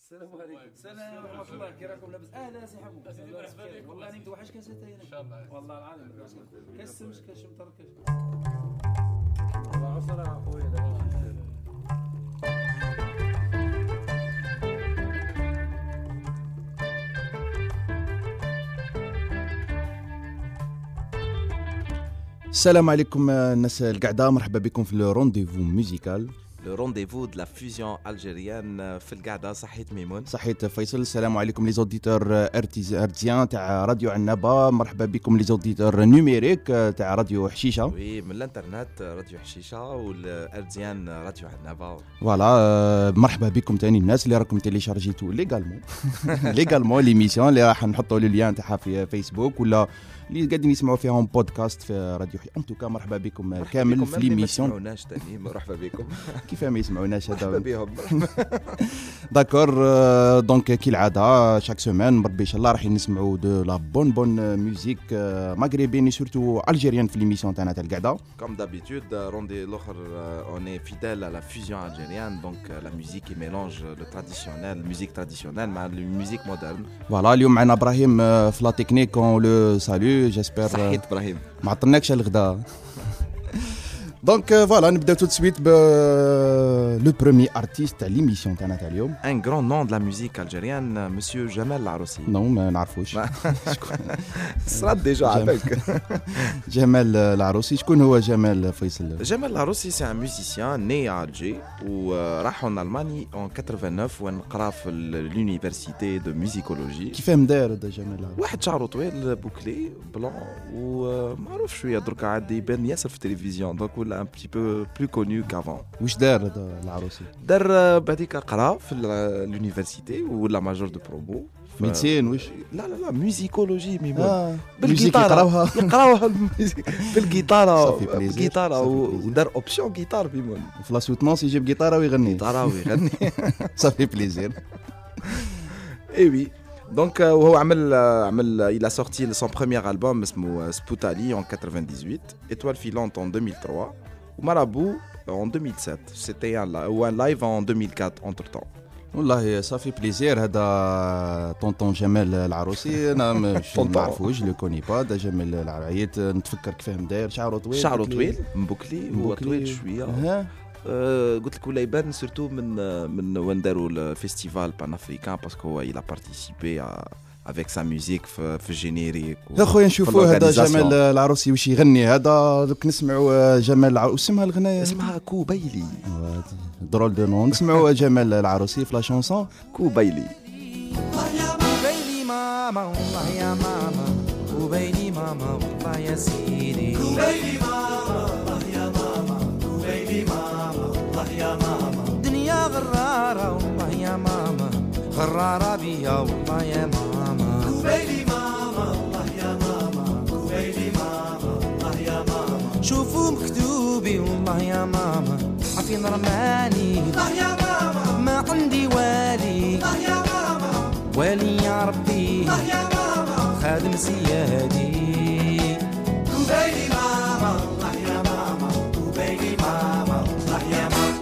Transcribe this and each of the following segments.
السلام عليكم. السلام ورحمة الله. كي راكم لاباس؟ لا سي حمو. والله راني متوحش كاسات هنا. ان شاء الله. والله العظيم كاس السمش كاس شمطر كاس. والله عصرة اخويا. السلام عليكم الناس القعدة، مرحبا بكم في الرونديفو ميوزيكال، لو رونديفو دو لا فيوزيون الجيريان في القعده. صحيت ميمون؟ صحيت فيصل. السلام عليكم لي زوديتور ارتيزيان تاع راديو عنابه، مرحبا بكم لي زوديتور نيميريك تاع راديو حشيشه. وي من الانترنت راديو حشيشه والارتيزيان راديو عنابه. فوالا مرحبا بكم تاني الناس اللي راكم تيليشارجيتو ليغالمون ليميسيون اللي راح نحطوا لي اللين تاعها في فيسبوك ولا اللي قاعدين يسمعوا فيهم بودكاست في راديو ان توكا. مرحبا بكم كامل في ليميسيون. ما يسمعوناش ثاني مرحبا بكم. كيف ما يسمعوناش هذا مرحبا بهم. داكور. دونك كي العاده شاك سيمين مربي ان شاء الله راح نسمعوا دو لا بون ميوزيك مغربيين سورتو الجيريان في ليميسيون تاعنا تاع القعده. كوم دابيتود روندي الاخر اون اي فيديل ا لا فيوزيون الجيريان، دونك لا ميوزيك كي ميلونج لو تراديسيونيل الميوزيك تراديسيونيل مع الميوزيك مودرن. فوالا اليوم معنا ابراهيم في لا تكنيك اون لو سالو جيسبر. صحيت ابراهيم، ما عطناكش الغداء. دونك فوالا نبداو تو سويت ب لو بروميي ارتيست تاع ليميسيون تاعنا تاع اليوم. ان غران نون دو لا ميوزيك الجيريان مسيو جمال العروسي. نو ما نعرفوش. صرات ديجا عافاك. جمال العروسي. شكون هو جمال فيصل؟ جمال العروسي سي ان ميوزيسيان ني ا الجي وراح en Allemagne en 89 وين قرا في لونيفرسيتي دو ميوزيكولوجي. كيفاه مدار هذا جمال العروسي؟ واحد شعره طويل بوكلي بلون ومعروف شويه دركا عادي يبان ياسر في التلفزيون، دونك ولا ان بتي بو بلو كونو كافون. واش دار هذا العروسي؟ دار بعديك قرا في لونيفرسيتي ولا ماجور دو برومو ميدسين. واش؟ لا ميوزيكولوجي ميمون. بالجيتار يقراوها بالجيتار ودار اوبسيون جيتار ميمون. في لا سوتنونس يجيب جيتار ويغني. صافي بليزير. اي وي دونك وهو عمل il a sorti son premier album اسمه سبوتالي en 98, Étoile filante en 2003 ومارابو en 2007. c'était un live en 2004 entre temps. والله صافي بليزير. هذا طونطون جمال العروسي. انا ما نعرفوش لو كوني با. دا جمال العرايت نتفكر كيفاه مداير. شعره طويل مبوكلي هو طويل شويه. قلت لك ولا يبان سورتو من وين داروا الفيستيفال بان افريكان باسكو هو il a participé avec sa musique في الجينيريك. يا خويا نشوفوا هذا جمال العروسي واش يغني. هذا دوك نسمعوا جمال العروسي. اسمها الغنايه اسمها كوبيلي. درول دو نون. نسمعوا جمال العروسي في لا شونسون كوبيلي. كوبيلي ماما والله يا ماما، كوبيلي ماما والله يا سيدي، كوبيلي ماما والله يا ماما، كوبيلي ماما والله يا ماما، الدنيا غرارة والله يا ماما، غرارة بيا والله يا ماما، كوبيلي ماما والله يا ماما، كوبيلي ماما والله يا ماما، شوفوا مكتوبي والله يا ماما، عفين رماني والله يا ماما، ما عندي والي والله يا ماما، والي يا ربي والله يا ماما، خادم سيادي، كوبيلي ماما والله يا ماما، كوبيلي ماما والله يا ماما.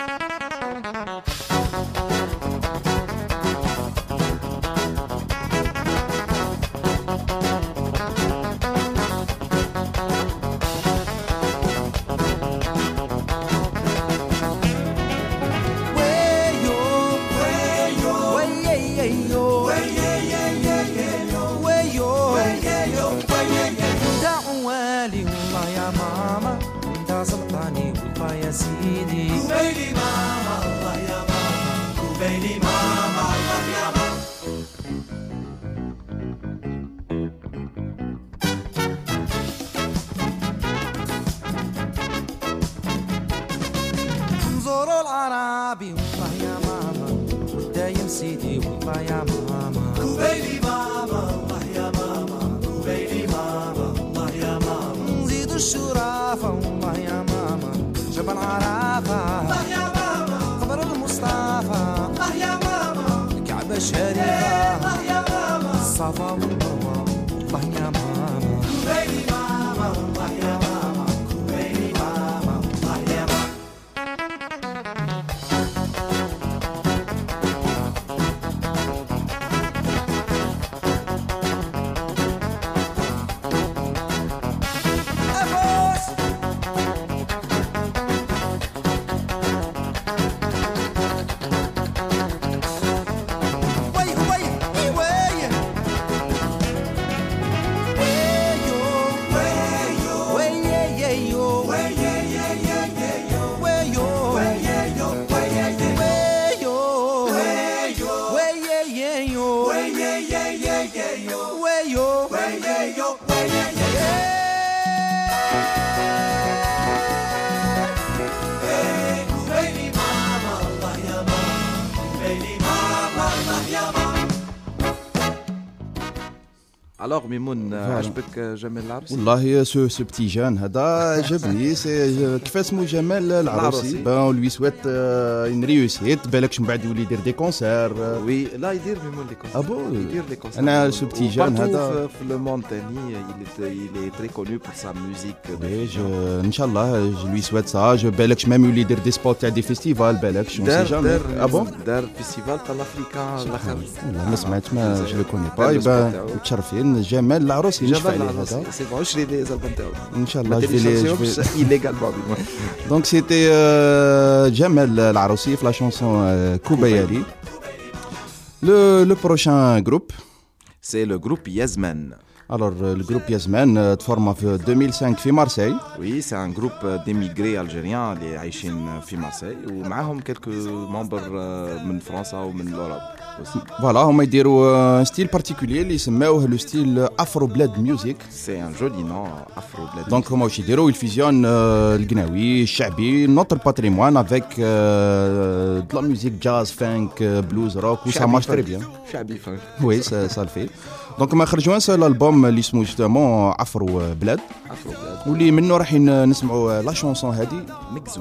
زورو العربي والله يا ماما، والدايم سيدي والله يا ماما، كوبيلي ماما والله يا ماما، كوبيلي ماما والله يا ماما، نزيدو الشرافة والله يا ماما، جبل عرافة والله يا ماما، قبر المصطفى والله يا ماما، الكعبة الشريفة والله يا ماما، الصفا والمروة والله يا ماما، كوبيلي ماما والله يا ماما، كوبيلي ماما والله يا ماما. Alors Mimoun, عجبك جمال العروسي؟ والله ce petit jeune هذا عجبني كيف اسمه جمال العروسي on lui souhaite une réussite بالكش من بعد يولي يدير دي كونسير وي لا يدير ميمون دي كونسير يدير دي كونسير انا ce petit jeune هذا في le monde ثاني il est très connu pour sa musique ان شاء الله je lui souhaite ça بالكش même يولي يدير دي سبوت تاع دي فيستيفال بالكش دار فيستيفال تاع الافريكان الاخر والله ما سمعت ما جو لو كوني با يبقى متشرفين جمال العروسي نشفع عليه هذا سي بون شري لي زالبوم تاعو ان شاء الله جو illégalement دونك سيتي جمال العروسي في لا شونسون كوبايالي le prochain groupe c'est le groupe Yazman. Alors, le groupe Yazman تفورما في 2005 في مارسيل. Oui, c'est un groupe d'émigrés algériens اللي عايشين في مارسيل ومعاهم quelques membres من فرنسا ومن l'Europe aussi. Voilà, هما يديروا ستيل بارتيكولير اللي يسموه لو ستيل افرو بلاد ميوزيك. C'est un joli nom, afro bled. Donc هما واش يديروا يفيزيون القناوي الشعبي نوتر باتريمون افيك de la musique jazz, funk, blues, rock و ça marche très bien. شعبي فانك. Oui, ça le fait. دونك ما خرجوا ان سول البوم اللي اسمه جوستومون افرو بلاد واللي منه راح نسمعوا لا شونسون هذه مكزو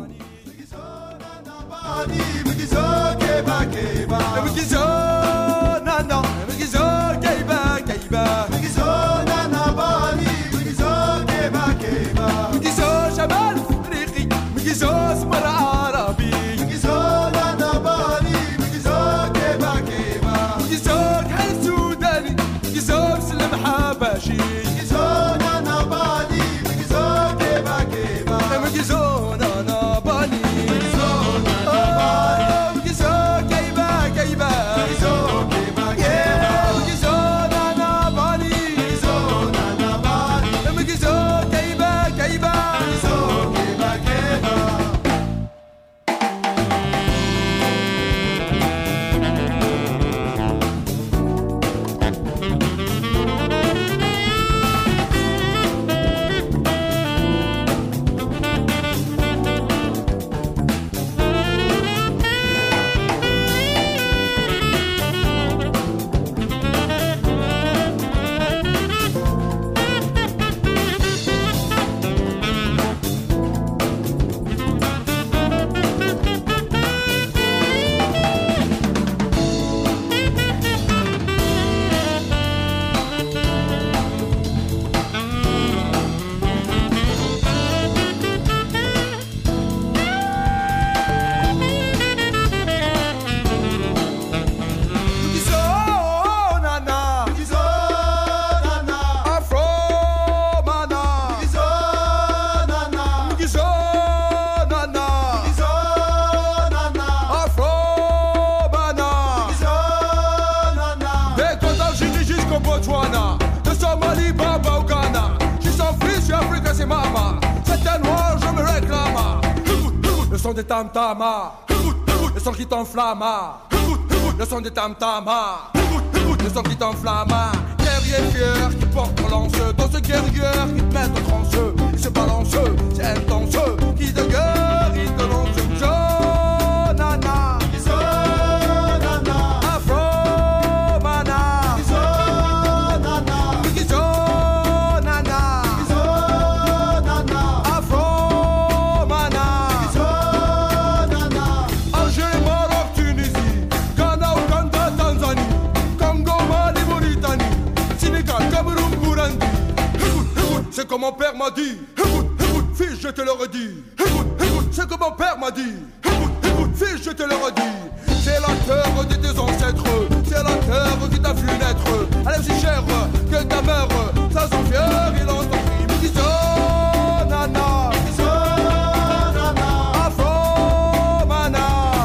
des tam-tama, le son qui t'enflamme, le son des tam-tama, le son qui t'enflamme. Guerrier fier qui porte ton lance, dans ce guerrier qui te met en transe, il se balance, c'est intense, qui de guerre, il te lance. Jonana, Jonana, Afro Mana, Jonana, Jonana, Jonana, Afro Mana. C'est comme mon père m'a dit. Écoute, écoute, fils, je te le redis. Écoute, écoute, c'est comme mon père m'a dit. Écoute, écoute, fils, je te le redis. C'est la terre de tes ancêtres. C'est la terre qui t'a vu naître. Elle est aussi chère que ta mère. Ça s'en fier, il entend crier. Mais dis nana. Afro mana.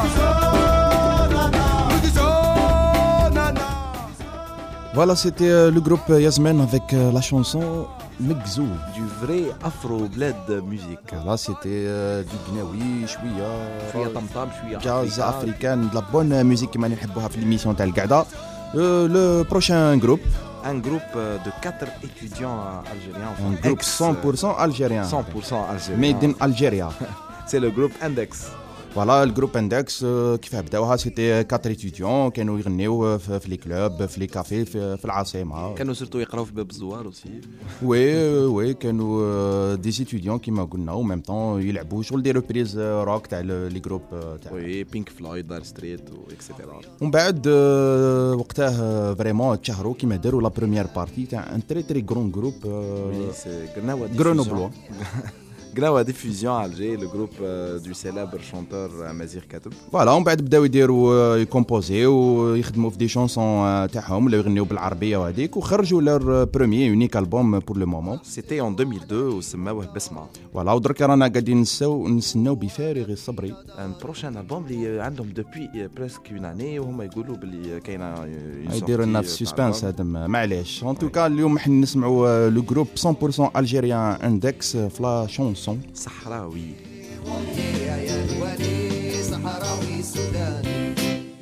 Nana. Voilà, c'était le groupe Yazman avec la chanson Mekzou. Du vrai afro-bled musique. Là, c'était du Gnaoui, شوية طمطم شوية jazz africain, de la bonne musique qui m'a نحبوها في l'émission تاع القعدة. Le prochain groupe. Un groupe de 4 étudiants algériens. Un groupe 100% algérien. 100% algérien. Made in Algeria. C'est le groupe Index. فوالا الجروب اندكس كيف بداوها سيتي 4 اتيديون كانوا يغنيو في لي كلوب في لي كافي في العاصمه كانوا سيرتو يقراو في باب الزوار اوسي وي كانوا دي اتيديون كيما قلنا و ميم طون يلعبوا شغل دي ريبريز روك تاع لي جروب تاع وي بينك فلويد دار ستريت و اكسيتيرا ومن بعد وقتها فريمون تشهروا كيما داروا لا بروميير بارتي تاع ان تري غرون جروب غرونوبلوا Grawa diffusion à Alger, le groupe du célèbre chanteur Mazir Katoub. Voilà, on بعد بداو يديروا يكومبوزيو يخدموا في دي شونسون تاعهم ولا يغنيو بالعربيه وهذيك وخرجوا لور بروميير يونيك البوم بور لو مومون. سيتي en 2002 وسماوه بسمه. Voilà, ودرك رانا قاعدين نستناو بفارغ الصبر. ان بروشان البوم اللي عندهم دوبوي بريسك اون اني وهما يقولوا باللي كاينه يديروا لنا في سسبانس هذا معليش. ان توكا اليوم حنا نسمعوا لو جروب 100% الجيريان اندكس فلا شونسون صحراوي يا الولي صحراوي سوداني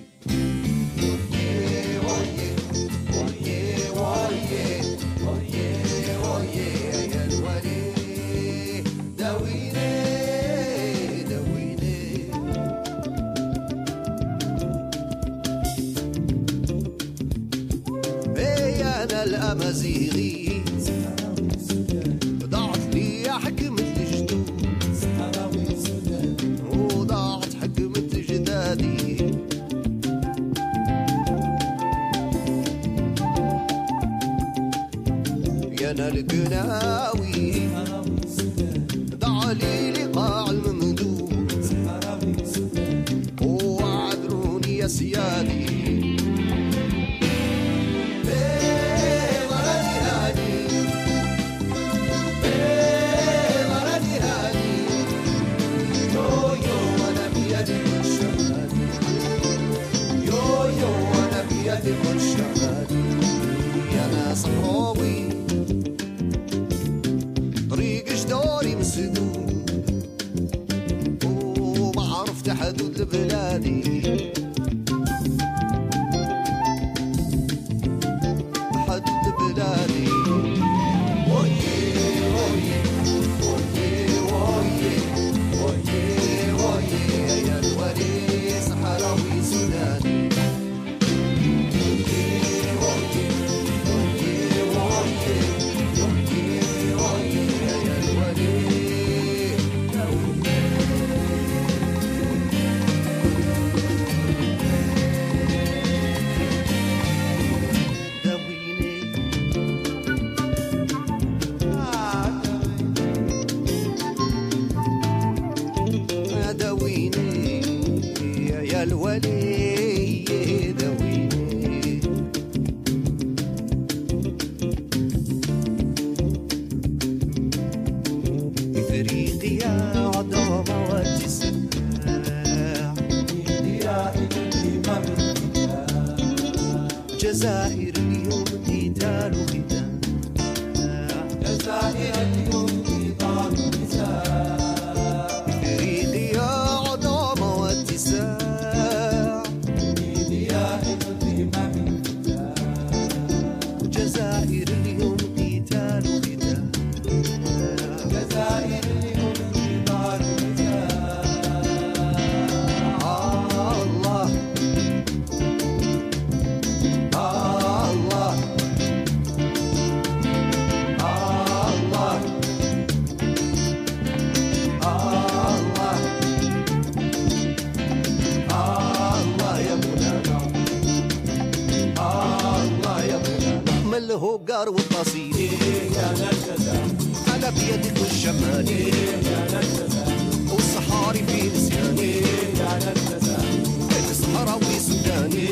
الأمازيغي ضاعت لي حكمة الجدود وضاعت حكمة جدادي يانا القناوي ضاع لي لقاع الممدود وعذروني يا سيادي أنا صحراوي طريق جداري مسدود وما عرفت حدود لبلادي حدود بلادي يا الولي صحراوي سوداني جزائر اليوم قتال وختام جزائر اليوم قتال وختام إفريقيا عظامة واتساع إيديا القمم جزائر اليوم قتال وختام جزائر اليوم قتال وختام الهوجار والقصيد على بيدك والشمالي والصحاري في نسياني الصحراوي سوداني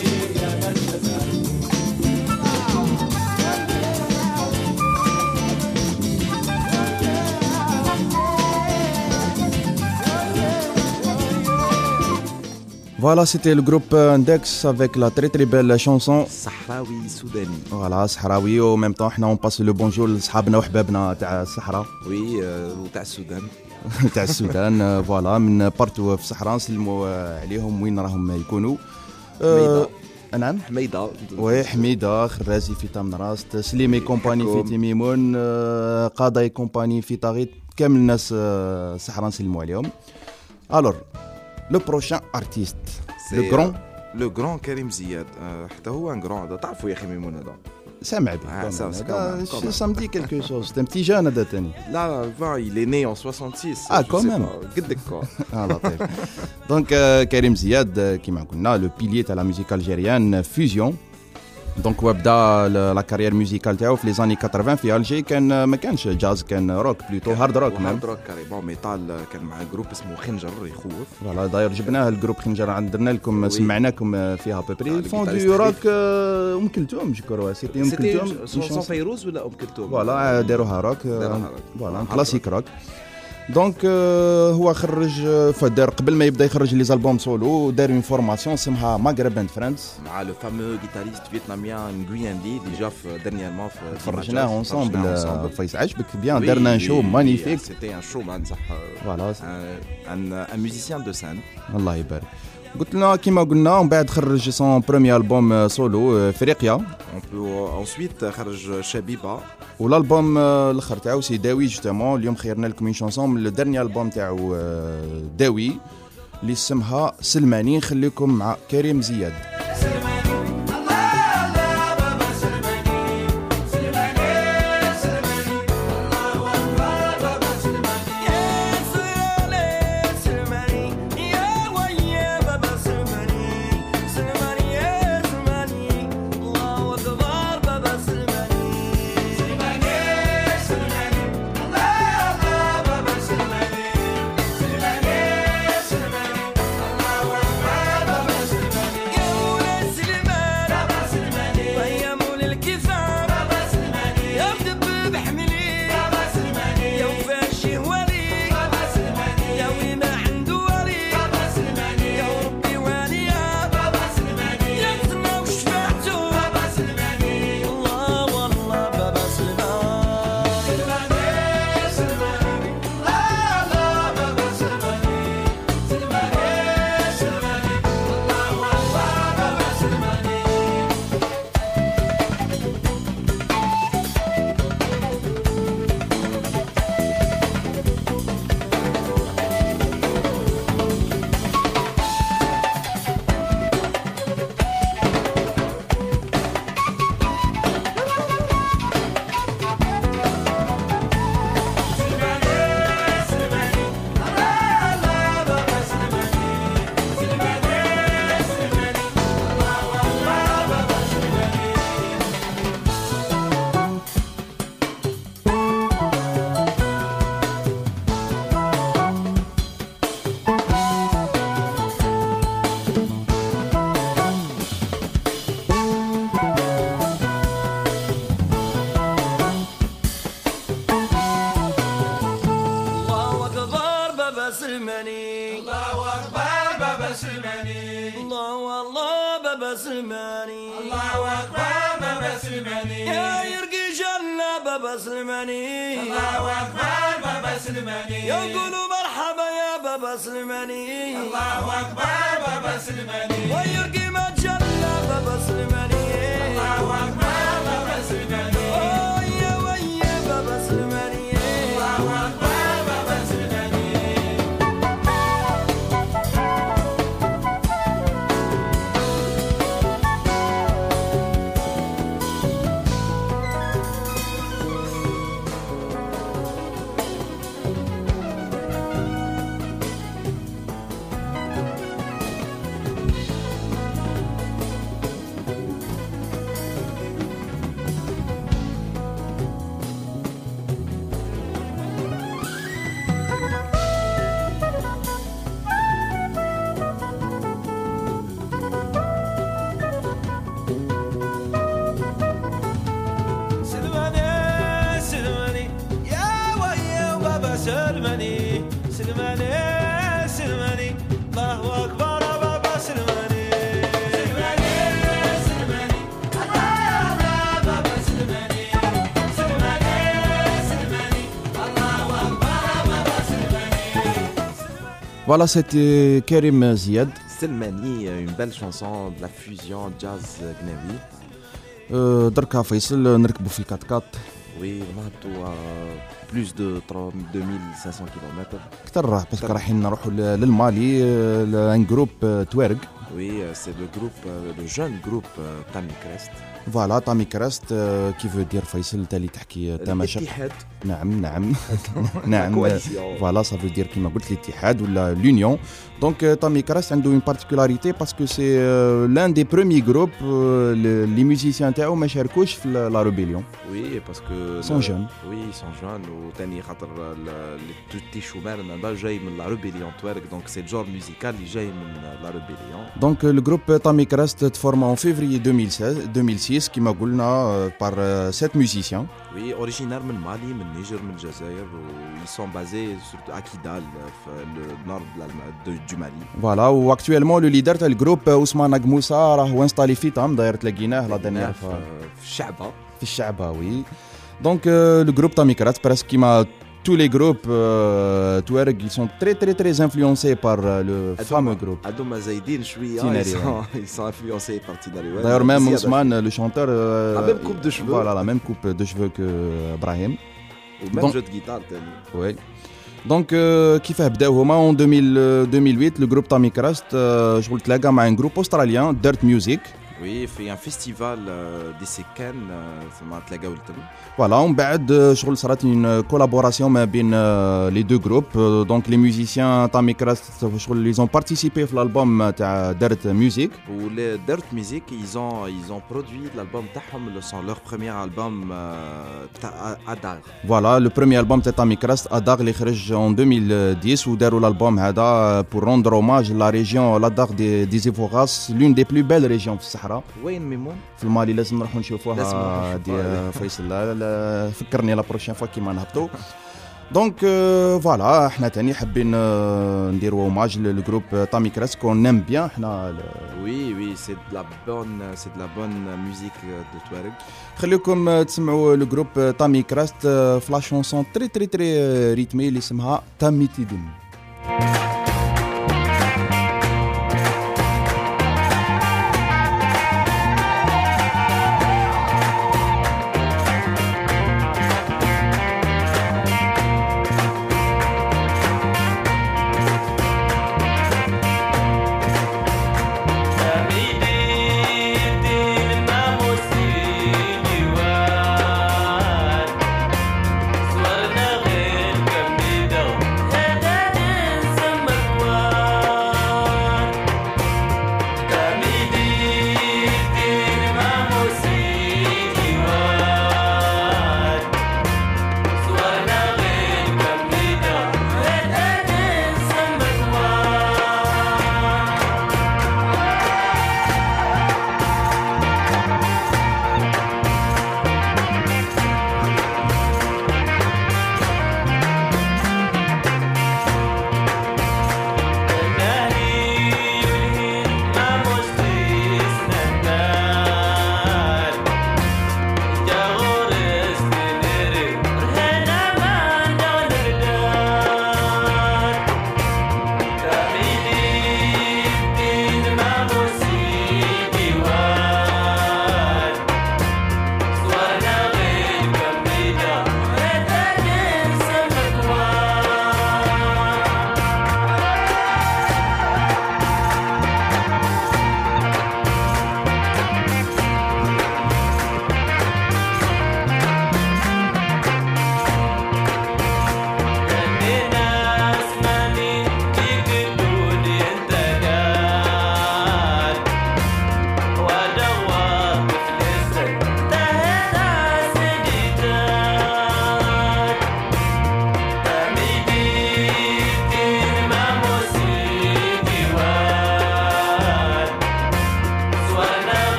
Voilà, c'était le groupe Index avec la très belle chanson صحراوي سوداني. Voilà, صحراوي و même temps حنا on passe le bonjour لصحابنا وحبابنا تاع الصحراء. وي وتاع السودان. تاع السودان فوالا من بارتو في الصحراء نسلموا عليهم وين راهم يكونوا. نعم حميدة. وي حميدة خرازي في تامنراس، سليمي كومباني في تيميمون، قاضي كومباني في طاغيت، كامل الناس الصحراء نسلموا عليهم. الور لو بروشان ارتيست لو غران كريم زياد. حتى هو ان غران تعرفوا يا اخي ميمون هذا سامع بك سامدي كيلكو شوز تم تي جان هذا ثاني لا il est né en 66 كوميم قدك كو لطيف دونك كريم زياد كيما قلنا لو بيليي تاع لا ميوزيك الجيريان فيوزيون دونك وبدا لا كارير ميوزيكال تاعو في لي زاني 80 في الجي كان ما كانش جاز كان روك بلوتو هارد روك هارد روك كاريبون ميتال كان مع جروب اسمه خنجر يخوف فوالا داير جبناه الجروب خنجر درنا لكم سمعناكم فيها بيبري فون دو روك ام كلثوم جو سيتي ام كلثوم سون فيروز ولا ام كلثوم فوالا داروها روك فوالا كلاسيك روك دونك هو خرج فدار قبل ما يبدا يخرج لي زالبوم سولو دار اون فورماسيون اسمها ماغرب اند فريندز مع لو فامو غيتاريست فيتناميان نغوين دي ديجا في ديرنييرمون في فرجناه اونصومبل فايس عجبك بيان دارنا شو مانيفيك سيتي ان شو بصح فوالا ان ميوزيسيان دو سان الله يبارك قلت لنا كيما قلنا ومن بعد خرج سون بروميير البوم سولو فريقيا انسويت خرج شبيبه والالبوم الاخر تاعو سي داوي جوستومون اليوم خيرنا لكم اون شانسون من الدرني البوم تاعو داوي اللي اسمها سلماني. نخليكم مع كريم زياد. يقولوا مرحبا يا بابا سلماني الله أكبر بابا سلماني ويرقي ما تجلى بابا سلماني الله أكبر بابا سلماني يا ويا بابا سلماني الله أكبر بابا سلماني Voilà, c'était Karim Ziad. Selmani, une belle chanson de la fusion jazz gnawi. دركا فيصل نركبوا في الكاتكات Oui, on a plus de 2500 km. اكثر باسكو رايحين نروحوا للمالي ان جروب توارق. Oui, c'est le jeune groupe Tami Crest. Voilà, Tami Crest qui veut dire Faisal تالي تحكي تماشى. نعم نعم نعم. Voilà, ça veut dire كما قلت الاتحاد ولا l'union. Donc Tami Crest عنده une particularité parce que c'est l'un des premiers groupes les musiciens تاعو ما شاركوش في la rébellion. Oui, parce que ils sont jeunes. Oui, ils sont jeunes وثاني خاطر les شومان جاي من la rébellion توارق, donc c'est le genre musical اللي جاي من la rébellion. Donc le groupe Tami Crest est formé en février 2006 qui m'a dit par 7 musiciens. Oui, originaires من Mali, من Niger, من Jazair, ils sont basés surtout à Kidal, le nord du Mali. Voilà, où actuellement le leader du groupe Ousmane Agmoussa راه installé في Tam, d'ailleurs تلاقيناه la dernière fois في الشعبة. في الشعبة, oui. Donc le groupe Tami Crest presque qui m'a tous les groupes Touareg, ils sont très influencés par le fameux groupe Tinari. Ils sont influencés par Tinari. D'ailleurs même Ousmane, le chanteur, la même coupe de cheveux. Voilà, la même coupe de cheveux que Brahim. Même jeu de guitare. Oui. Donc كيف بداو هما en 2008 le groupe Tami Crest شغل تلاقى مع un groupe australien Dirt Music. Oui, il fait un festival d'ici Cannes, مع تلاقاو التم. Voilà, on بعد شغل صارت une collaboration ما بين les deux groupes. Donc les musiciens Tami Crest شغل ils ont participé في l'album تاع Dirt Music. Ou les Dirt Music, ils ont produit l'album تاعهم, leur premier album تاع Adar. Voilà, le premier album تاع Tami Crest Adar اللي خرج en 2010 وداروا l'album هذا pour rendre hommage à la région l'Adar des Ivoras, l'une des plus belles régions في الصحراء. وين ميمون؟ في المالي لازم نروحوا نشوفوها دي فيصل. فكرني لا بروشين فوا كيما نهبطوا. دونك فوالا احنا تاني حابين نديروا اوماج للجروب Tami Crest كون نيم بيان احنا. Oui, c'est de la bonne musique de Touareg. خليكم تسمعوا الجروب Tami Crest في لا شونسون تري ريتمي اللي اسمها تامي تيدم. Hey,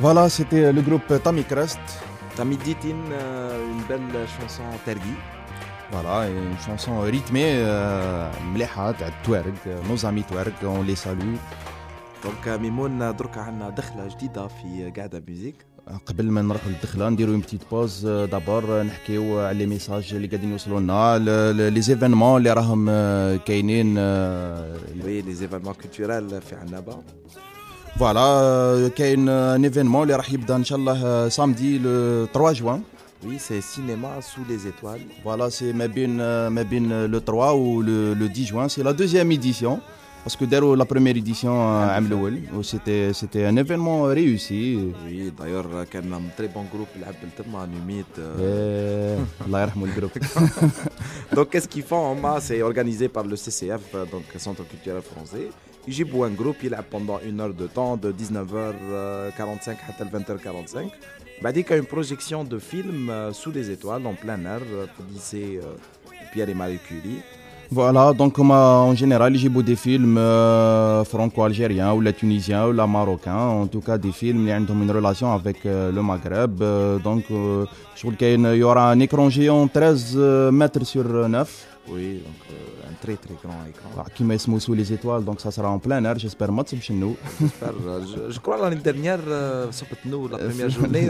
Voilà, c'était le groupe Tammy Crest. Tammy Ditin, une belle chanson Tergi. Voilà, une chanson rythmée, مليحة تاع التوارق. Nos amis توارق, on les salue. دونك ميمون درك عندنا دخلة جديدة في قاعدة ميوزيك. قبل ما نروحوا للدخله نديروا بتيت بوز دابور نحكيو على لي ميساج اللي قاعدين يوصلوا لنا لي زيفينمون اللي راهم كاينين وي لي زيفينمون كولتورال في عنابه. فوالا كاين ان ايفينمون اللي راح يبدا ان شاء الله سامدي لو 3 جوان. Oui, c'est cinéma sous les étoiles. Voilà, c'est ما بين le 3 ou le 10 juin, c'est la deuxième édition. Parce que dès la première édition, c'était un événement réussi. Oui, d'ailleurs, il y a un très bon groupe, Numit. Allah yarhamou le groupe. Donc, qu'est-ce qu'ils font? C'est organisé par le CCF, donc Centre culturel français. Ils jouent un groupe, il a pendant 1 heure de temps, de 19h45 à 20h45. Il y a une projection de film sous les étoiles, en plein air, au lycée Pierre et Marie Curie. Voilà, donc en général, j'ai beaucoup de films franco-algériens ou tunisiens ou marocains, en tout cas des films qui ont une relation avec le Maghreb. Donc, je trouve qu'il y aura un écran géant 13 mètres sur 9. Oui, donc un très très grand écran. Qui met sous les étoiles, donc ça sera en plein air, j'espère. Je crois l'année dernière, la première journée,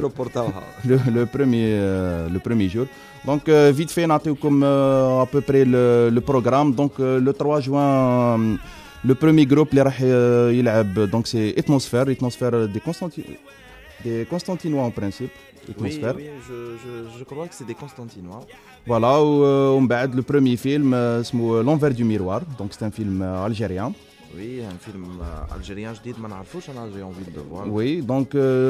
le premier jour. Donc vite fait, comme à peu près le programme. Donc le 3 juin, le premier groupe, donc c'est Atmosphère des Constantinois en principe. Oui, je crois que c'est des Constantinois. Voilà, le premier film, c'est L'Envers du Miroir, donc c'est un film algérien. Oui, un film algérien, je dis, j'ai envie de le voir. Oui, donc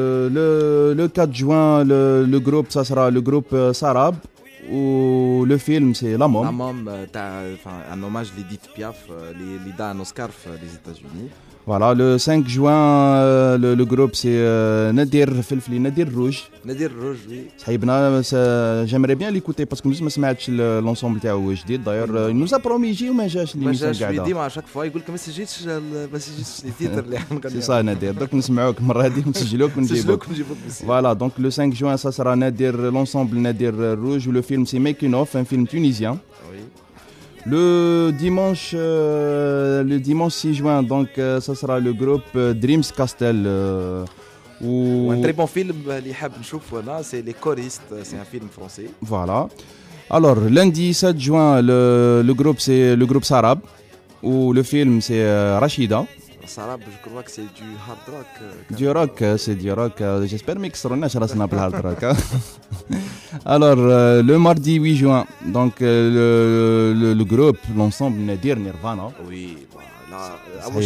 le 4 juin, le groupe, ça sera le groupe Sarab, où le film c'est La Mom. La Mom, un hommage à Edith Piaf, l'Ida un Oscar des États-Unis. Voilà, le 5 juin, le groupe c'est Nadir Filfli, Nadir Rouge. Nadir Rouge, oui. J'aimerais bien l'écouter parce que nous avons l'ensemble تاعو جديد. D'ailleurs, il nous a promis يجي وما جاش l'émission قاعدة. ديما à chaque fois يقول لك ما سجلتش لي تيتر اللي حنغنيهم. C'est ça Nadir. Donc نسمعوك المرة هذه ونسجلوك ونجيبوك. Voilà, donc le 5 juin ça sera Nadir, l'ensemble Nadir Rouge où le film c'est Making Of, un film tunisien. Le dimanche 6 juin, donc ça sera le groupe Dreams Castel. Un très bon film, c'est Les Choristes, c'est un film français. Voilà. Alors, lundi 7 juin, le groupe c'est le groupe Sarab, où le film c'est Rachida. Sarab, je crois que c'est du hard rock. Du rock, c'est du rock. J'espère que c'est un hard rock. Alors, le mardi 8 juin, donc le groupe, l'ensemble Nadir Nirvana. Oui, voilà.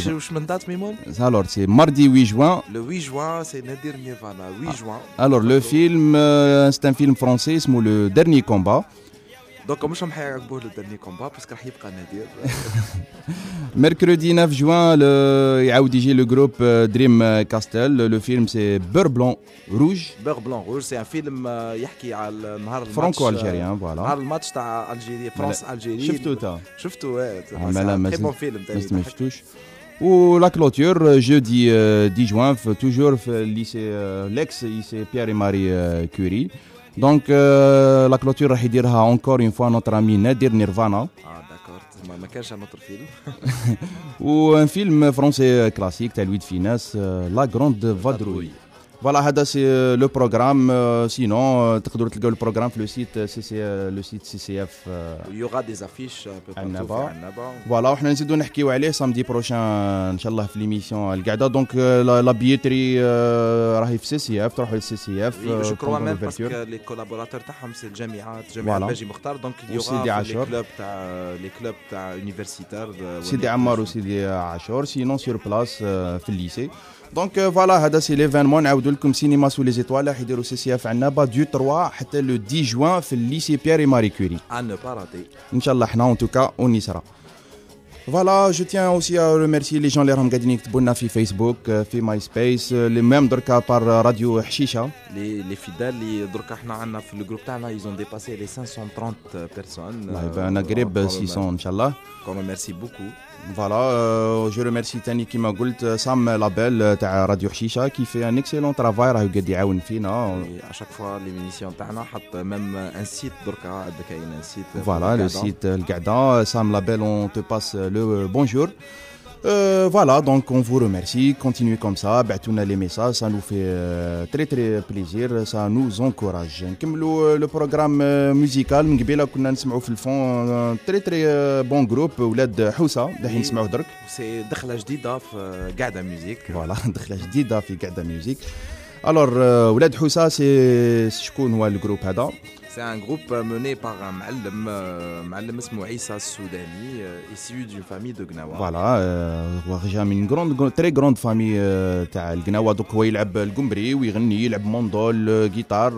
Alors, c'est mardi 8 juin. Le 8 juin, c'est Nadir Nirvana. 8 juin. Alors, le film, c'est un film français, c'est Le Dernier Combat. Donc, comment je vais le dernier combat parce qu'il va Nadir. Mercredi 9 juin, le groupe Dream Castel. Le film c'est Beurre Blanc Rouge. Beurre Blanc Rouge, c'est un film franco-algérien, voilà. Le match d'Algérie, France-Algérie. Shiftou, c'est un très bon film. Ou la clôture, jeudi 10 juin, toujours lycée, l'ex-lycée Pierre et Marie Curie. Donc la clôture راح يديرها encore une fois notre ami Nadir Nirvana. Ah d'accord, ما كانش un autre film. Ou un film français classique تاع Louis de Funès, La Grande Vadrouille. Voilà, هذا c'est le programme. Sinon تقدروا تلقاو le programme في le site CCF. Il y aura des affiches un peu partout. Voilà, وحنا نزيدو نحكيو عليه samedi prochain ان شاء الله في l'émission القعده. Donc la billetterie راهي في CCF, تروحوا لل CCF. Je crois même parce que les collaborateurs تاعهم c'est الجامعات, جامعة باجي مختار. Donc il y aura les clubs تاع universitaires. سيدي عمار وسيدي عاشور. Sinon sur place في الليسي. Donc voilà, هذا c'est l'événement. نعاودوا لكم سينما sous les étoiles راح يديروا CCF عنابة du 3 حتى le 10 juin في الليسي Pierre et Marie Curie. À ne pas rater. ان شاء الله احنا en tout cas on y sera. Voilà, je tiens aussi à remercier les gens qui ont dit في فيسبوك في ماي سبيس les mêmes دركا par radio حشيشه les fidèles اللي دركا احنا عندنا في الجروب تاعنا ils ont dépassé les 530 personnes. انا قريب 600 ان شاء الله. On remercie beaucoup. Voilà, je remercie Tani qui m'a dit Sam Label تاع راديو حشيشه qui fait un excellent travail راهو قاعد يعاون فينا. À chaque fois l'émission تاعنا حط même un site دركا عندك كاين un site. Voilà, le site القعده Sam Label, on te passe le bonjour. Voilà, donc on vous remercie, continuez comme ça, بعتونا les messages, ça nous fait très très plaisir, ça nous encourage. نكملوا le programme musical. من قبيله كنا نسمعوا في الفون très très bon groupe ولاد حوسه دحين نسمعوه درك. سي دخله جديده في قاعده ميوزيك. Voilà, دخله جديده في قاعده ميوزيك. Alors ولاد حوسه سي شكون هو الجروب هذا؟ C'est un groupe mené par un معلم اسمه عيسى السوداني issu d'une famille de Gnawa. Voilà, هو جا من très grande famille تاع القناوة. دوك هو يلعب القمبري ويغني يلعب موندول جيتار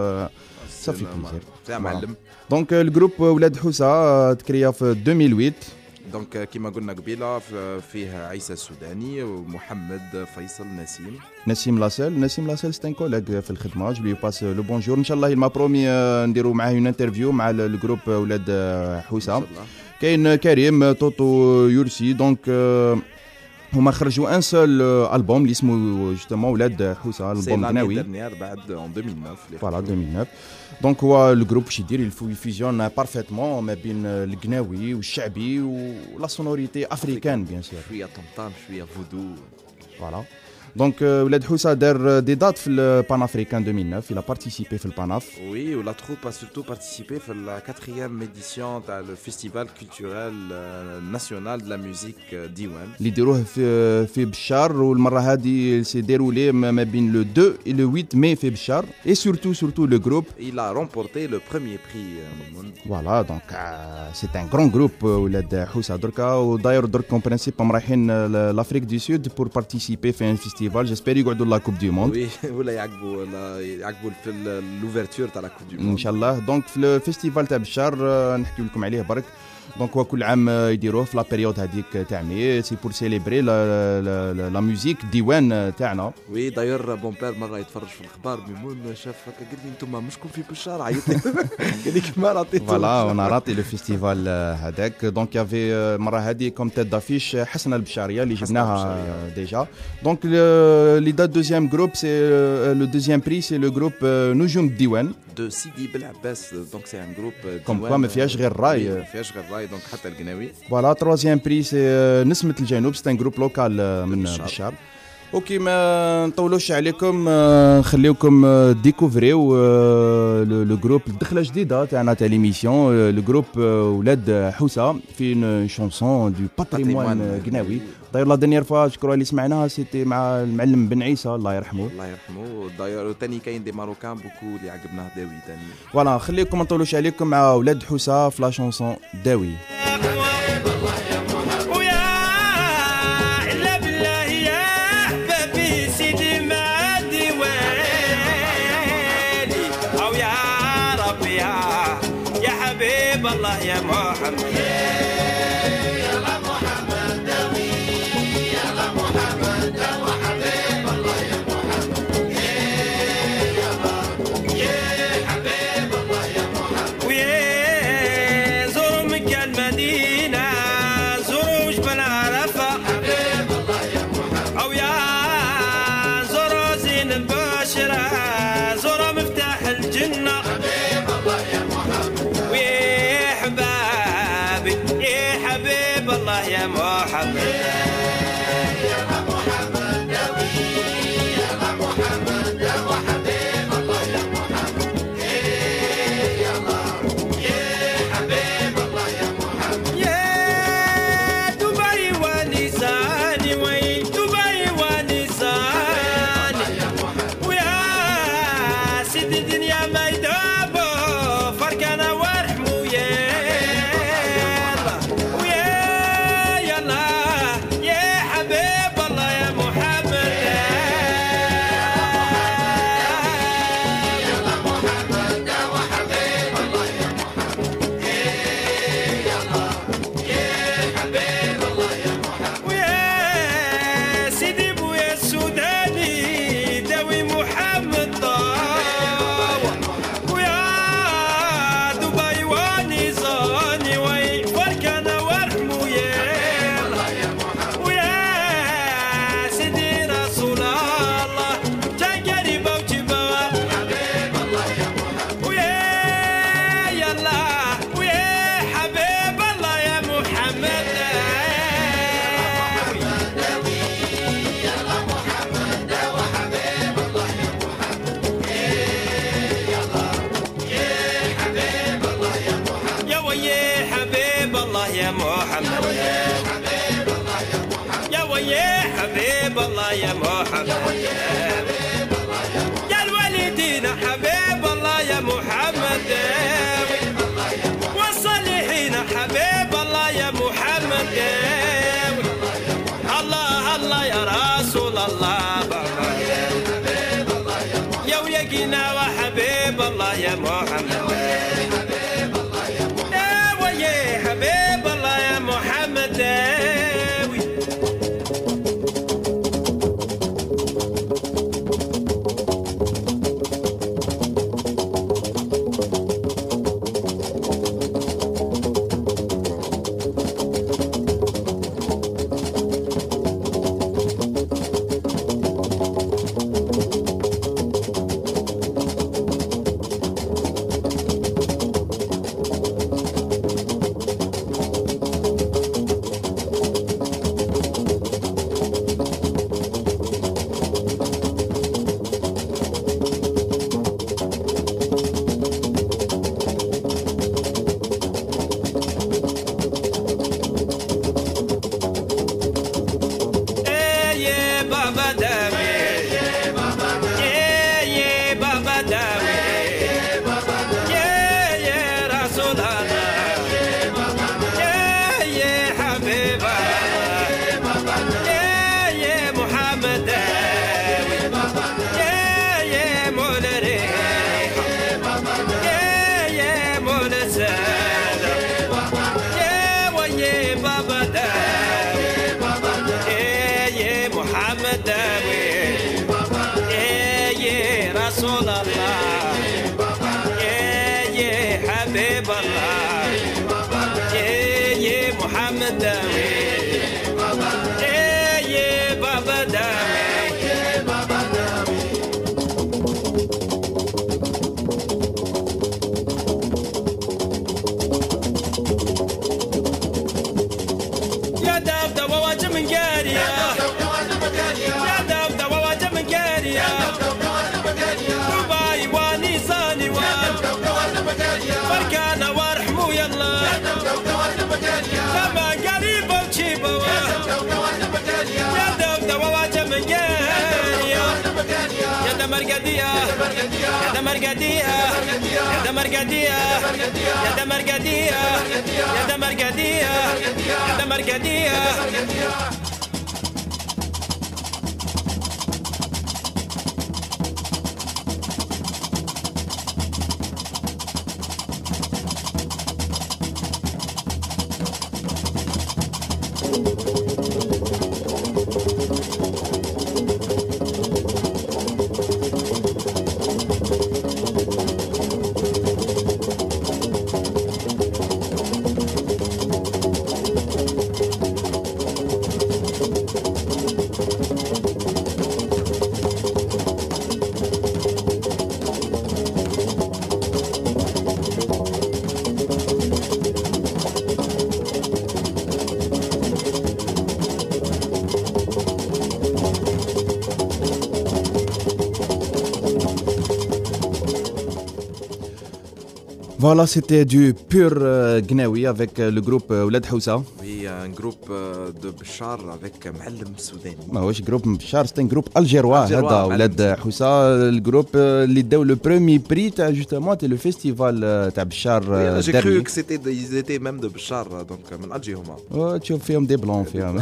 صافي بليزير. C'est un معلم. دونك الجروب ولاد حوسه تكريا في 2008. دونك كيما قلنا قبيله فيه عيسى السوداني ومحمد فيصل نسيم لاسيل سي ان كوليغ في الخدمه. جو لي باس لو بونجور ان شاء الله. ما برومي نديروا معاه اون انترفيو مع الجروب ولاد حوسه. كاين كريم توتو يورسي. دونك هما خرجوا ان سول البوم اللي اسمه جوستومون ولاد حوسه. البوم قناوي بعد 2009. فوالا 2009. دونك هو الجروب واش يدير يفيزيون بارفيتمون ما بين القناوي والشعبي ولا سونوريتي افريكان بيان سور. شويه طمطام شويه فودو. فوالا دونك ولاد حوسه دار دي دات في البان افريكان 2009. il a participé في الباناف. Oui, la troupe a surtout participé في la 4e édition تاع le festival culturel national de la musique ديوان اللي يديروه في بشار. والمره هذه سي ديرولي ما بين لو 2 et le 8 mai في بشار. et surtout le groupe il a remporté le premier prix. Voilà, donc c'est un grand groupe ولاد حوسه دركا. وداير درك كون برينسيپ رايحين لافريك دو سود pour participer في un festival. J'espère يقعدوا لا كوب دي موند. وي ولا يعقبوا في لوفرتور تاع لا كوب دي موند ان شاء الله. دونك في الفيستيفال تاع بشار نحكي لكم عليه برك. دونك هو كل عام يديروه في لا بيريود هذيك تاع مي. سي بور سيليبري لا ميوزيك ديوان تاعنا. وي داير بون بير مره يتفرج في الاخبار ميمون شاف هكا قال لي انتم مشكون في بشار عيط لي قال لي كيما راتيتو. فوالا انا راتي لو فيستيفال هذاك. دونك يافي المره هذه كوم تيت دافيش حسنه البشاريه اللي جبناها ديجا. دونك لي دا دوزيام جروب سي لو دوزيام بري سي لو جروب نجوم الديوان de Sidi Belabès. Donc c'est un groupe comme quoi ما فيهاش غير الراي. ما فيهاش غير الراي. دونك حتى القناوي. فوالا تروزيام بري سي نسمة الجنوب. سي ان جروب لوكال من بشار. اوكي ما نطولوش عليكم. نخليوكم ديكوفريو لو جروب الدخله جديده تاعنا تاع ليميسيون. لو جروب ولاد حوسه في اون شونسون دو باتريمون قناوي. داير لا دانيير فوا شكرا اللي سمعناها سيتي مع المعلم بن عيسى الله يرحمه. الله يرحمه. داير ثاني كاين دي ماروكان بوكو اللي عقبناه داوي ثاني. فوالا خليكم ما نطولوش عليكم مع ولاد حوسه في لا شونسون داوي. الله يا محمد يا محمد داوي يا محمد داوي حبيب الله يا محمد يا حبيب الله يا محمد. ويا زوروا مكة المدينة زوروا جبل عرفة حبيب الله يا محمد. أو يا زوروا زين البشرة زوروا مفتاح الجنة حبيب الله يا محمد. الله يا محمد يا محمد داوي يا محمد داوي حبيب الله يا محمد يا حبيب الله يا محمد. يا دبي ونساني وين دبي ونساني ويا سيدي الدنيا ما يدابوا فرقنا وارحموا يا الله يا محمد يا ويا حبيب الله يا محمد يا الوالدين حبيب الله يا محمد والصالحين حبيب الله يا محمد الله الله يا رسول الله يا وياقينا وحبيب الله يا محمد يا ويا حبيب الله يا محمد فركانا وارحموا يلا لما قريب وشيبوا يا دودة وواجه من جارية يا دمرقدية يا دمرقدية يا دمرقدية يا دمرقدية يا دمرقدية يا دمرقدية Voilà, c'était du pur Gnawi avec le groupe Oulad Houssa. Oui, un groupe de Bchar avec Ma'allem Soudani. ماهوش groupe Bchar, c'est un groupe algérois. هذا Oulad Houssa, le groupe اللي داو le premier prix تاع justement le festival تاع Bchar. J'ai cru que c'était ils étaient même de Bchar, donc من Alger هما. تشوف فيهم des blancs فيهم.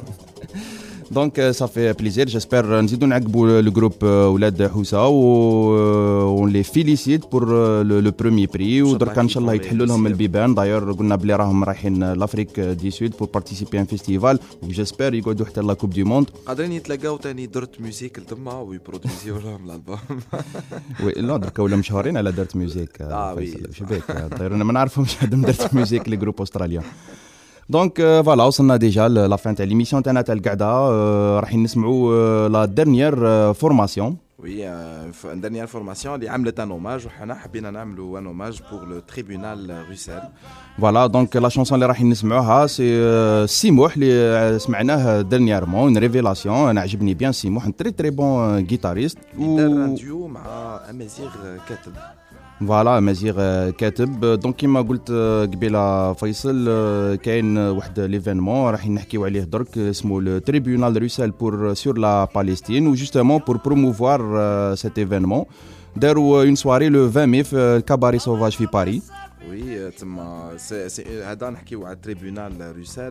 Donc ça fait plaisir, j'espère نزيدو نعقبوا le groupe Oulad Houssa on les félicite pour le premier prix ودرك ان شاء الله يتحلوا لهم البيبان. داير قلنا بلي راهم رايحين لافريك دي سود pour participer à un festival وجيسبر يقعدوا حتى لا كوب دي موند. قادرين يتلاقاو ثاني درت ميوزيك لتما ويبرودوزيو لهم الالبوم. وي لا درك ولا مشهورين على درت ميوزيك. شبيك داير انا ما نعرفهمش هذم درت ميوزيك لي جروب استراليا. دونك فوالا وصلنا ديجا لا فان تاع ليميسيون تاعنا تاع القعده. راح نسمعوا لا ديرنيير فورماسيون. Oui, une dernière formation اللي عملت un hommage وحنا حبينا نعملوا un hommage pour le tribunal Russell. فوالا دونك لا شونسون اللي راح نسمعوها سي سيموح اللي سمعناه ديرنييرمون اون ريفيلاسيون. انا عجبني بيان سيموح تري تري بون غيتاريست دار ديو مع امازيغ كاتب فوالا مزيغ كاتب دونك كيما قلت قبيله فيصل كاين واحد ليفينمون راح نحكيو عليه درك اسمه لو تريبيونال روسال بور سور لا باليستين و جوستومون بور بروموفوار سيت ايفينمون داروا اون سواري لو 20 مي في الكاباري سوفاج في باريس. وي تما هذا نحكيو على التريبيونال روسال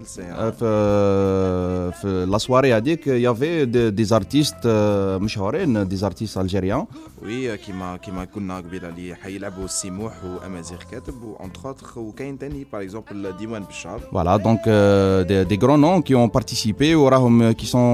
في لا سواري هذيك يافي دي زارتيست مشهورين دي زارتيست الجيريان. وي كيما كنا قبيله اللي حيلعبوا السموح وامازيغ كاتب وانتر اوتر وكاين ثاني باغ اكزومبل ديوان بشار. فوالا دونك دي غران نون كي اون بارتيسيبي وراهم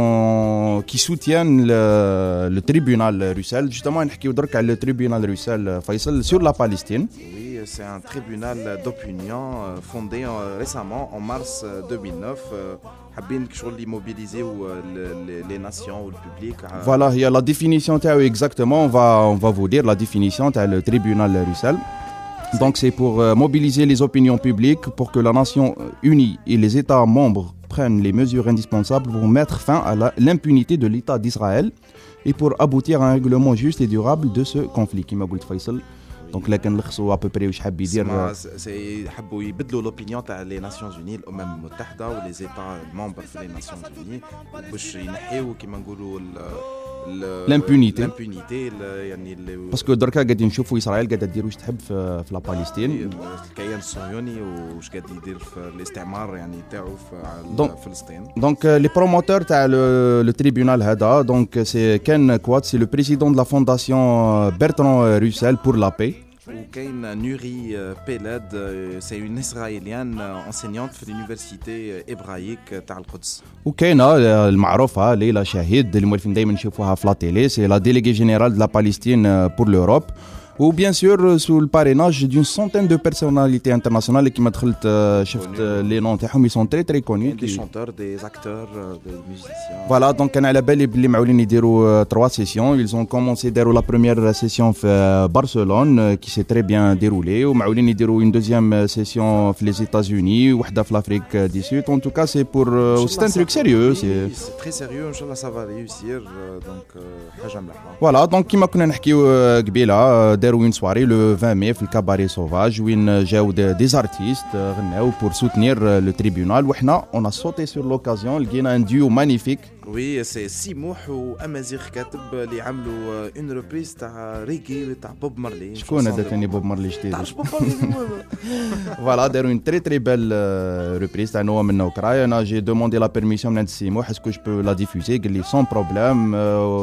كي سوتيان لو تريبيونال روسال. جوستومون نحكيو درك على لو تريبيونال روسال فيصل سور لا باليستين. C'est un tribunal d'opinion fondé récemment en mars 2009. حابين شغل اللي موبيليزيو les nations ou le public. Voilà, il y a la définition تاعو exactement, on va vous dire la définition تاع le tribunal russell. Donc c'est pour mobiliser les opinions publiques pour que la nation unie et les États membres prennent les mesures indispensables pour mettre fin à l'impunité de l'État d'Israël et pour aboutir à un règlement juste et durable de ce conflit. كما قلت فيصل. دونك لكن لخصوا ابوبري واش حاب يدير حبوا يبدلوا لوبينيون تاع لي ناسيونز اوني الامم المتحده ولي زيتا ممبر في لي ناسيونز اوني باش ينحيو كيما نقولوا لامبونيتي يعني باسكو دركا قاعدين نشوفوا اسرائيل قاعده دير واش تحب في لا باليستين الكيان الصهيوني واش قاعد يدير في الاستعمار يعني تاعو في فلسطين. دونك لي بروموتور تاع لو تريبيونال هذا دونك سي كان كوات سي لو بريزيدون دو لا فونداسيون برتران روسال بور لا باي. وكاين نوري بيلاد سي اون اسرائيليان انسينيونت في لونيفرسيتي ابرايك تاع القدس. وكاينه المعروفه ليلى شاهد اللي مولفين دائما نشوفوها في لا تيلي سي لا ديليغي جينيرال دو لا باليستين بور لوروب. ou bien sûr sous le parrainage d'une centaine de personnalités internationales qui m'a شفت les noms تاعهم ils sont très très connus, des chanteurs, des acteurs, des musiciens. Voilà, donc انا على بالي بلي معولين يديروا 3 sessions. Ils ont commencé داروا la première session في Barcelone qui s'est très bien déroulée ومعولين يديروا une deuxième session في les États-Unis وحده في l'Afrique du Sud. En tout cas c'est pour c'est un truc sérieux, c'est très sérieux. Inchallah ça va réussir, donc حاجه مليحه. Voilà, donc كيما كنا نحكيو قبيله داروا une soirée le 20 mai في الكاباري سوفاج وين جاو des artistes غناو pour soutenir le tribunal وحنا on a sauté sur l'occasion لقينا un duo magnifique. Oui, c'est سموح وامازيغ كاتب اللي عملوا اون ريبريز تاع ريغي تاع بوب مارلي. شكون هذا ثاني بوب مارلي جديد؟ Voilà, داروا une très très belle reprise تاع نوا منا وكراي. انا j'ai demandé la permission من سموح est-ce que je peux la diffuser قال لي sans problème.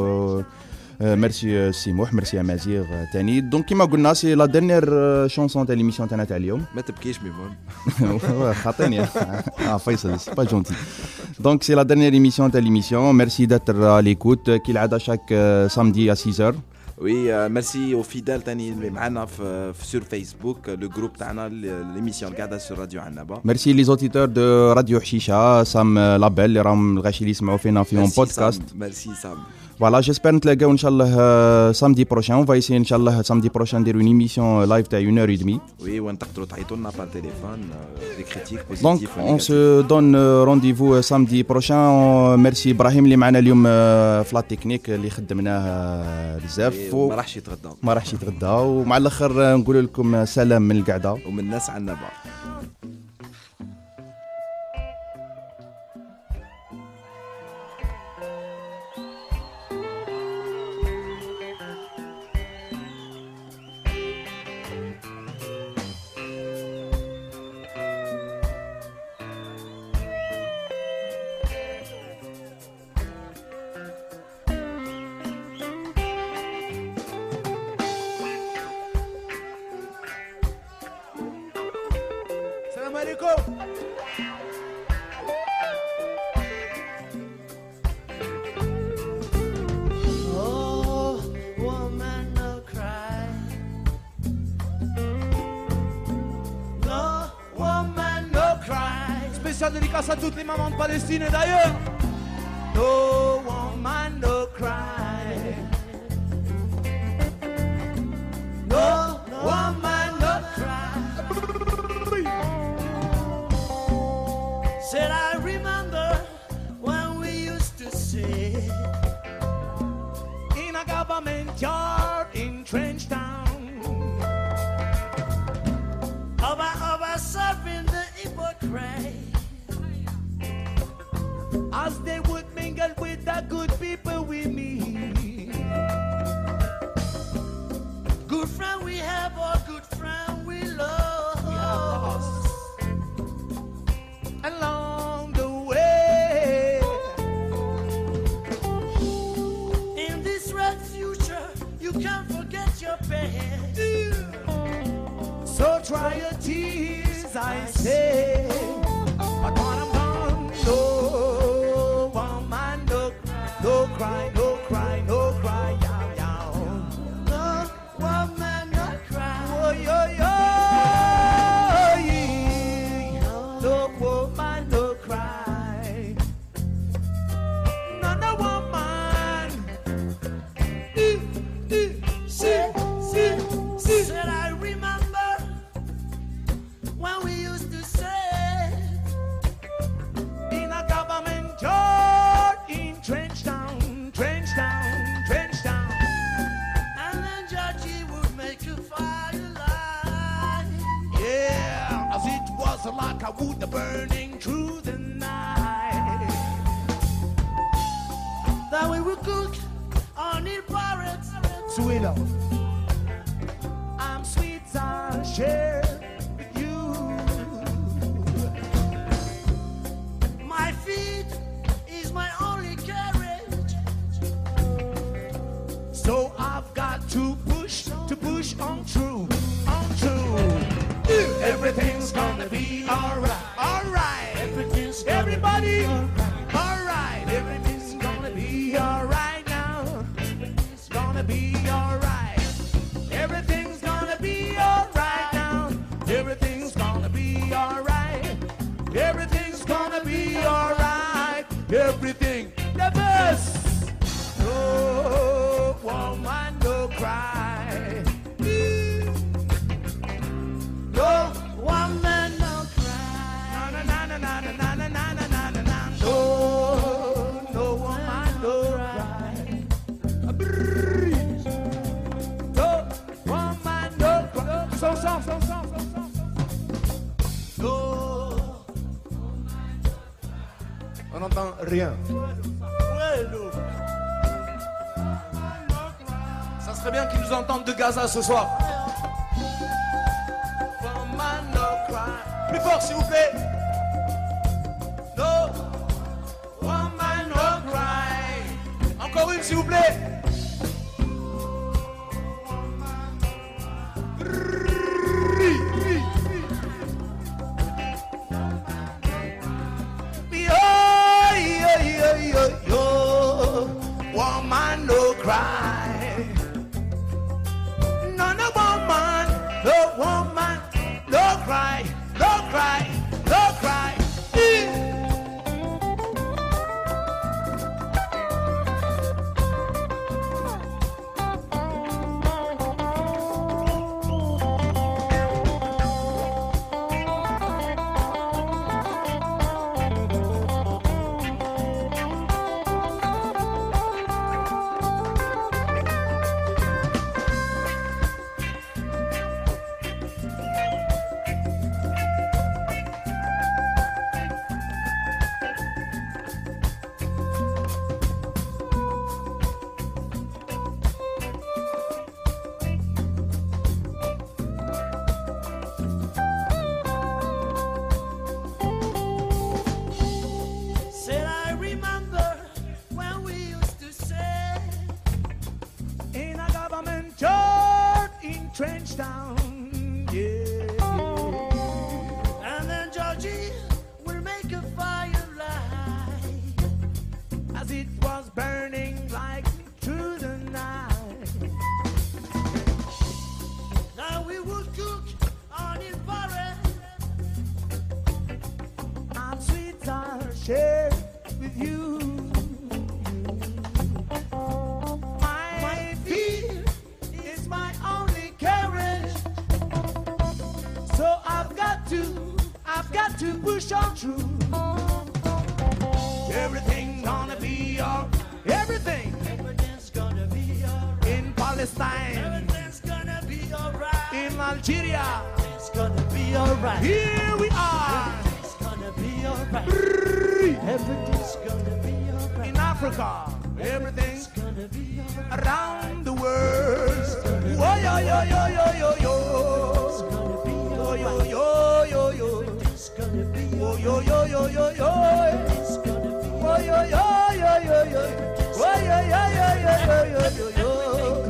ميرسي سيموح ميرسي امازيغ ثاني. دونك كيما قلنا سي لا ديرنيير شونسون تاع ليميسيون تاعنا تاع اليوم. ما تبكيش ميمون خاطيني فيصل سي با جونتي. دونك سي لا ديرنيير ايميسيون تاع ليميسيون. ميرسي داتر ليكوت كي العاده شاك سامدي à 6h. وي ميرسي او فيدال تاني اللي معنا في سور فيسبوك لو جروب تاعنا ليميسيون قاعده سور راديو عنابه. ميرسي لي زوديتور دو راديو حشيشه سام لابيل اللي راهم الغاشي اللي يسمعوا فينا في اون بودكاست. ميرسي سام. Voilà, j'espère نتلاقاو ان شاء الله samedi prochain. On va essayer ان شاء الله samedi prochain نديرو une émission live تاع 1h30. Oui, وين تقدروا تعيطوا لنا par téléphone des critiques positives. Donc on se donne rendez-vous samedi prochain. Merci ابراهيم اللي معنا اليوم في لا تكنيك اللي خدمناه بزاف. ما راحش يتغدى ومع الاخر نقول لكم سلام من القعده ومن الناس عنابه. Dédicace à toutes les mamans de Palestine et d'ailleurs. No woman, no cry. No woman, no cry. Said I remember when we used to sit in a government yard in Trench Town. as they would mingle with the good people we meet. Good friend we have, or good friend we lost along the way. In this red future, you can't forget your past. So dry your tears, I say. But when I'm gone, no woman, no cry, no cry, no cry, yow, yow. No woman, no cry. Oh, yo, yo, yeah. No woman, no cry. No, no woman. Said I remember when we used to say in a government yard in Trench Town, Trench Town, Trench Town, and then Georgie would make a firelight. Yeah, as it was like a wood burning through the night. That we would cook on it parrots, sweet love. I'm sweet, I'll share with you. My feet is my only carriage, so I've got to push on through, on through. Everything's gonna be alright, alright. Everything's everybody, alright. Everything's gonna be alright now. It's gonna be alright. Everything's gonna be alright now. Everything's gonna be alright. Everything's gonna be alright. Everything, the best. No woman, no cry. No woman, no cry. Na na na na na na na na na na na na. No woman, no cry. No woman, no cry. So. No. On n'entend rien. Ça serait bien qu'ils nous entendent de Gaza ce soir. Woman, no cry. Plus fort s'il vous plaît. No woman, no cry. Encore une s'il vous plaît. Yo, woman, no cry. No, no woman, no cry, no cry, no cry. Trench Town, yeah. And then Georgie will make a firelight as it was burning like through the night. Now we would cook on it forest. I'm sweet, I'll share with you. My feet is my only carriage, so I've got to push on through. Everything's gonna be alright. Everything's gonna be alright. In Palestine, everything's gonna be alright. In Algeria, it's gonna be alright. Here we are. Everything's gonna be alright. Everything's gonna be alright. In Africa, everything's gonna be alright. Around the world, oh yo yo yo yo yo yo. Oh yo yo yo yo. Oh yo yo yo yo yo. Oh yo yo yo yo yo. Oh yo yo yo yo yo yo yo.